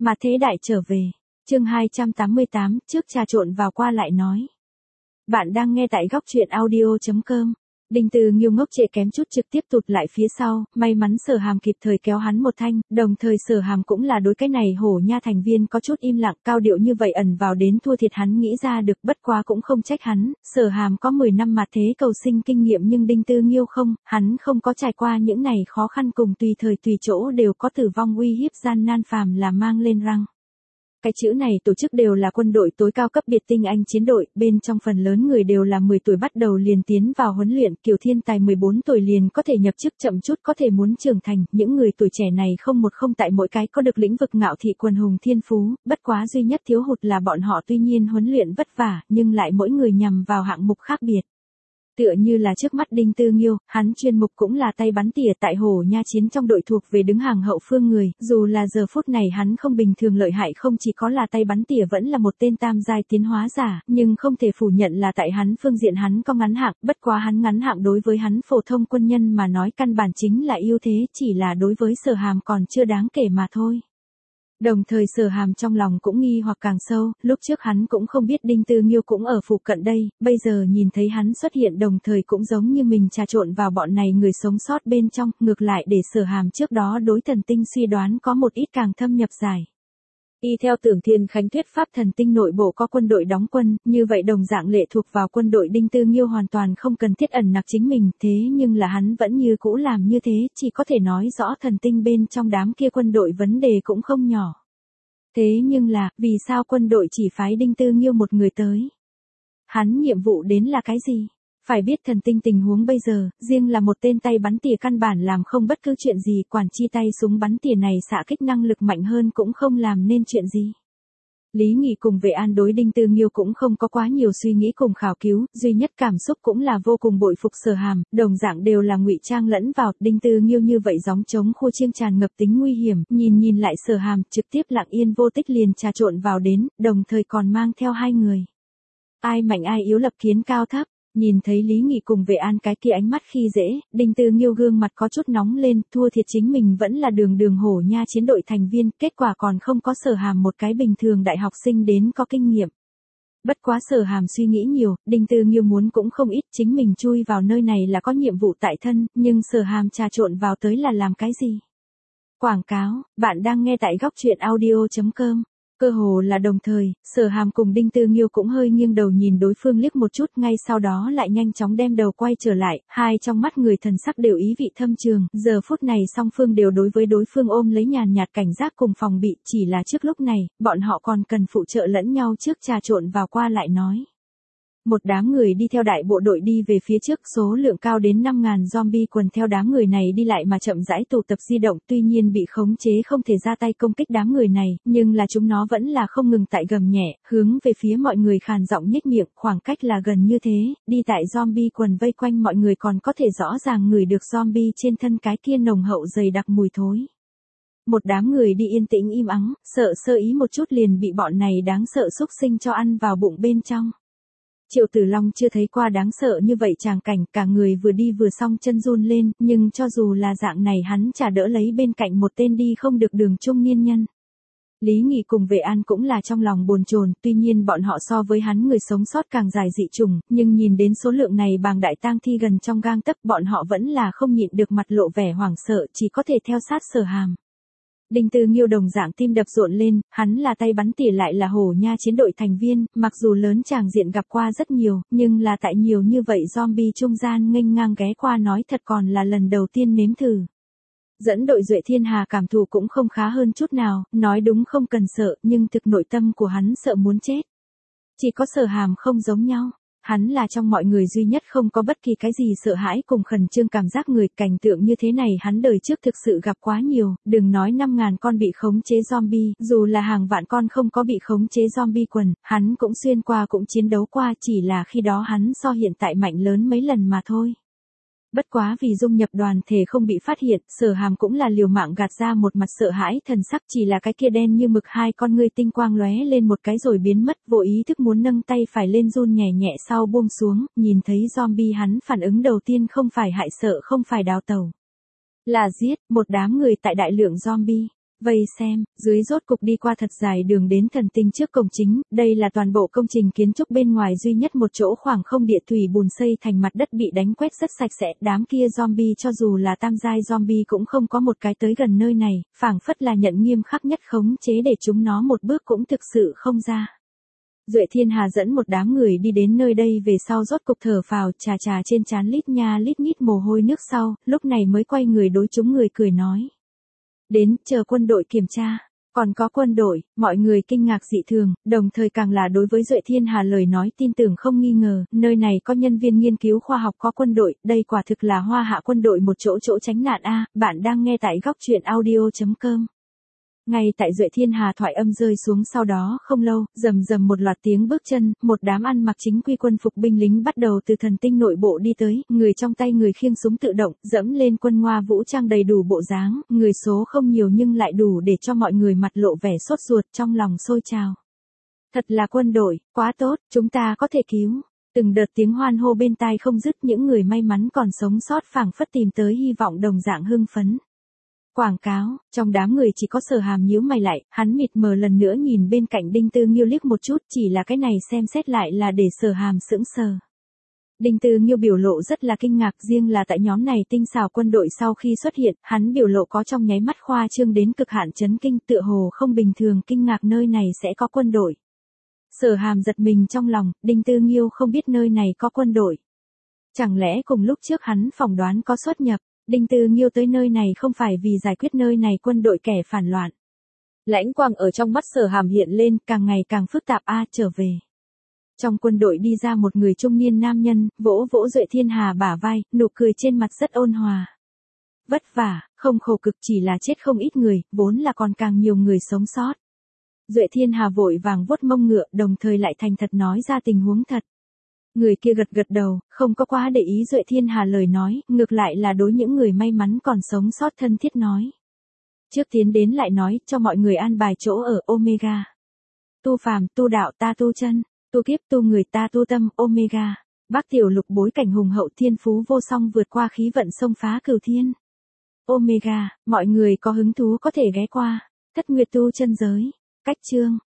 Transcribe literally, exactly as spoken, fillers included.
Mà thế đại trở về. Chương hai trăm tám mươi tám, trước trà trộn vào qua lại nói. Bạn đang nghe tại góc truyện audio chấm com. Đinh Từ Nghiêu ngốc trệ kém chút trực tiếp tụt lại phía sau, may mắn Sở Hàm kịp thời kéo hắn một thanh, đồng thời Sở Hàm cũng là đối cái này hổ nha thành viên có chút im lặng, cao điệu như vậy ẩn vào đến thua thiệt hắn nghĩ ra được, bất quá cũng không trách hắn, Sở Hàm có mười năm mà thế cầu sinh kinh nghiệm nhưng Đinh Từ Nghiêu không, hắn không có trải qua những này khó khăn cùng tùy thời tùy chỗ đều có tử vong uy hiếp gian nan phàm là mang lên răng. Cái chữ này tổ chức đều là quân đội tối cao cấp biệt tinh anh chiến đội, bên trong phần lớn người đều là mười tuổi bắt đầu liền tiến vào huấn luyện, kiểu thiên tài mười bốn tuổi liền có thể nhập chức, chậm chút có thể muốn trưởng thành, những người tuổi trẻ này không một không tại mỗi cái có được lĩnh vực ngạo thị quần hùng thiên phú, bất quá duy nhất thiếu hụt là bọn họ tuy nhiên huấn luyện vất vả, nhưng lại mỗi người nhằm vào hạng mục khác biệt. Tựa như là trước mắt Đinh Từ Nghiêu, hắn chuyên mục cũng là tay bắn tỉa tại hổ nha chiến trong đội thuộc về đứng hàng hậu phương người, dù là giờ phút này hắn không bình thường lợi hại, không chỉ có là tay bắn tỉa vẫn là một tên tam giai tiến hóa giả, nhưng không thể phủ nhận là tại hắn phương diện hắn có ngắn hạng, bất quá hắn ngắn hạng đối với hắn phổ thông quân nhân mà nói căn bản chính là ưu thế, chỉ là đối với Sở Hàm còn chưa đáng kể mà thôi. Đồng thời Sở Hàm trong lòng cũng nghi hoặc càng sâu, lúc trước hắn cũng không biết Đinh Từ Nghiêu cũng ở phụ cận đây, bây giờ nhìn thấy hắn xuất hiện đồng thời cũng giống như mình trà trộn vào bọn này người sống sót bên trong, ngược lại để Sở Hàm trước đó đối thần tinh suy đoán có một ít càng thâm nhập giải. Y theo Tưởng Thiên Khánh thuyết pháp thần tinh nội bộ có quân đội đóng quân, như vậy đồng dạng lệ thuộc vào quân đội Đinh Từ Nghiêu hoàn toàn không cần thiết ẩn nặc chính mình, thế nhưng là hắn vẫn như cũ làm như thế, chỉ có thể nói rõ thần tinh bên trong đám kia quân đội vấn đề cũng không nhỏ. Thế nhưng là, vì sao quân đội chỉ phái Đinh Từ Nghiêu một người tới? Hắn nhiệm vụ đến là cái gì? Phải biết thần tinh tình huống bây giờ, riêng là một tên tay bắn tỉa căn bản làm không bất cứ chuyện gì, quản chi tay súng bắn tỉa này xạ kích năng lực mạnh hơn cũng không làm nên chuyện gì. Lý Nghị cùng Vệ An đối Đinh Từ Nghiêu cũng không có quá nhiều suy nghĩ cùng khảo cứu, duy nhất cảm xúc cũng là vô cùng bội phục Sở Hàm, đồng dạng đều là ngụy trang lẫn vào, Đinh Từ Nghiêu như vậy gióng trống khu chiêng tràn ngập tính nguy hiểm, nhìn nhìn lại Sở Hàm, trực tiếp lặng yên vô tích liền trà trộn vào đến, đồng thời còn mang theo hai người. Ai mạnh ai yếu lập kiến cao thấp. Nhìn thấy Lý Nghị cùng Vệ An cái kia ánh mắt khi dễ, Đinh Từ Nghiêu gương mặt có chút nóng lên, thua thiệt chính mình vẫn là đường đường hổ nha chiến đội thành viên, kết quả còn không có Sở Hàm một cái bình thường đại học sinh đến có kinh nghiệm. Bất quá Sở Hàm suy nghĩ nhiều, Đinh Từ Nghiêu muốn cũng không ít, chính mình chui vào nơi này là có nhiệm vụ tại thân, nhưng Sở Hàm trà trộn vào tới là làm cái gì? Quảng cáo, bạn đang nghe tại góc truyện audio chấm com. Cơ hồ là đồng thời, Sở Hàm cùng Đinh Từ Nghiêu cũng hơi nghiêng đầu nhìn đối phương liếc một chút, ngay sau đó lại nhanh chóng đem đầu quay trở lại, hai trong mắt người thần sắc đều ý vị thâm trường, giờ phút này song phương đều đối với đối phương ôm lấy nhàn nhạt cảnh giác cùng phòng bị, chỉ là trước lúc này, bọn họ còn cần phụ trợ lẫn nhau trước trà trộn vào qua lại nói. Một đám người đi theo đại bộ đội đi về phía trước, số lượng cao đến năm ngàn zombie quần theo đám người này đi lại mà chậm rãi tụ tập di động, tuy nhiên bị khống chế không thể ra tay công kích đám người này, nhưng là chúng nó vẫn là không ngừng tại gầm nhẹ, hướng về phía mọi người khàn giọng nhếch miệng, khoảng cách là gần như thế, đi tại zombie quần vây quanh mọi người còn có thể rõ ràng ngửi được zombie trên thân cái kia nồng hậu dày đặc mùi thối. Một đám người đi yên tĩnh im ắng, sợ sơ ý một chút liền bị bọn này đáng sợ xúc sinh cho ăn vào bụng bên trong. Triệu Tử Long chưa thấy qua đáng sợ như vậy tràng cảnh, cả người vừa đi vừa song chân run lên, nhưng cho dù là dạng này hắn chả đỡ lấy bên cạnh một tên đi không được đường trung niên nhân. Lý Nghị cùng Vệ An cũng là trong lòng bồn chồn, tuy nhiên bọn họ so với hắn người sống sót càng dài dị chủng, nhưng nhìn đến số lượng này bàng đại tang thi gần trong gang tấc, bọn họ vẫn là không nhịn được mặt lộ vẻ hoảng sợ, chỉ có thể theo sát Sở Hàm. Đinh Từ Nghiêu đồng dạng tim đập rộn lên, hắn là tay bắn tỉa lại là hổ nha chiến đội thành viên, mặc dù lớn tràng diện gặp qua rất nhiều, nhưng là tại nhiều như vậy zombie trung gian nghênh ngang ghé qua nói thật còn là lần đầu tiên nếm thử. Dẫn đội Duệ Thiên Hà cảm thụ cũng không khá hơn chút nào, nói đúng không cần sợ, nhưng thực nội tâm của hắn sợ muốn chết. Chỉ có Sở Hàm không giống nhau. Hắn là trong mọi người duy nhất không có bất kỳ cái gì sợ hãi cùng khẩn trương cảm giác người, cảnh tượng như thế này hắn đời trước thực sự gặp quá nhiều, đừng nói năm ngàn con bị khống chế zombie, dù là hàng vạn con không có bị khống chế zombie quần, hắn cũng xuyên qua cũng chiến đấu qua, chỉ là khi đó hắn so hiện tại mạnh lớn mấy lần mà thôi. Bất quá vì dung nhập đoàn thể không bị phát hiện, Sở Hàm cũng là liều mạng gạt ra một mặt sợ hãi thần sắc, chỉ là cái kia đen như mực hai con ngươi tinh quang lóe lên một cái rồi biến mất, vô ý thức muốn nâng tay phải lên run nhẹ nhẹ sau buông xuống, nhìn thấy zombie hắn phản ứng đầu tiên không phải hại sợ không phải đào tẩu, là giết, một đám người tại đại lượng zombie. Vây xem, dưới rốt cục đi qua thật dài đường đến thần tinh trước cổng chính, đây là toàn bộ công trình kiến trúc bên ngoài duy nhất một chỗ khoảng không địa thủy bùn xây thành mặt đất bị đánh quét rất sạch sẽ, đám kia zombie cho dù là tam giai zombie cũng không có một cái tới gần nơi này, phảng phất là nhận nghiêm khắc nhất khống chế để chúng nó một bước cũng thực sự không ra. Duệ Thiên Hà dẫn một đám người đi đến nơi đây về sau rốt cục thở phào, trà trà trên trán lít nha lít nhít mồ hôi nước sau, lúc này mới quay người đối chúng người cười nói. Đến, chờ quân đội kiểm tra. Còn có quân đội, mọi người kinh ngạc dị thường, đồng thời càng là đối với Duệ Thiên Hà lời nói tin tưởng không nghi ngờ, nơi này có nhân viên nghiên cứu khoa học có quân đội, đây quả thực là Hoa Hạ quân đội một chỗ chỗ tránh nạn a. Bạn đang nghe tại góc truyện audio chấm com. Ngay tại Duệ Thiên Hà thoại âm rơi xuống sau đó không lâu, rầm rầm một loạt tiếng bước chân, một đám ăn mặc chính quy quân phục binh lính bắt đầu từ thần tinh nội bộ đi tới, người trong tay người khiêng súng tự động, dẫm lên quân ngoa vũ trang đầy đủ bộ dáng, người số không nhiều nhưng lại đủ để cho mọi người mặt lộ vẻ sốt ruột trong lòng sôi trào. Thật là quân đội, quá tốt, chúng ta có thể cứu. Từng đợt tiếng hoan hô bên tai không dứt, những người may mắn còn sống sót phảng phất tìm tới hy vọng đồng dạng hưng phấn. Quảng cáo, trong đám người chỉ có Sở Hàm nhíu mày lại, hắn mịt mờ lần nữa nhìn bên cạnh Đinh Tư Nghiêu liếc một chút, chỉ là cái này xem xét lại là để Sở Hàm sững sờ. Đinh Tư Nghiêu biểu lộ rất là kinh ngạc, riêng là tại nhóm này tinh xảo quân đội sau khi xuất hiện, hắn biểu lộ có trong nháy mắt khoa trương đến cực hạn chấn kinh, tựa hồ không bình thường kinh ngạc nơi này sẽ có quân đội. Sở Hàm giật mình trong lòng, Đinh Tư Nghiêu không biết nơi này có quân đội. Chẳng lẽ cùng lúc trước hắn phỏng đoán có xuất nhập? Đinh Tư Nghiêu tới nơi này không phải vì giải quyết nơi này quân đội kẻ phản loạn. Lãnh quang ở trong mắt Sở Hàm hiện lên, càng ngày càng phức tạp a, trở về. Trong quân đội đi ra một người trung niên nam nhân, vỗ vỗ Duệ Thiên Hà bả vai, nụ cười trên mặt rất ôn hòa. Vất vả, không khổ cực, chỉ là chết không ít người, vốn là còn càng nhiều người sống sót. Duệ Thiên Hà vội vàng vuốt mông ngựa, đồng thời lại thành thật nói ra tình huống thật. Người kia gật gật đầu, không có quá để ý Duệ Thiên Hà lời nói, ngược lại là đối những người may mắn còn sống sót thân thiết nói. Trước tiến đến lại nói, cho mọi người an bài chỗ ở Omega. Tu phàm, tu đạo, ta tu chân, tu kiếp, tu người, ta tu tâm, Omega. Bác tiểu lục bối cảnh hùng hậu thiên phú vô song vượt qua khí vận xông phá cửu thiên. Omega, mọi người có hứng thú có thể ghé qua. Thất Nguyệt tu chân giới. Cách chương,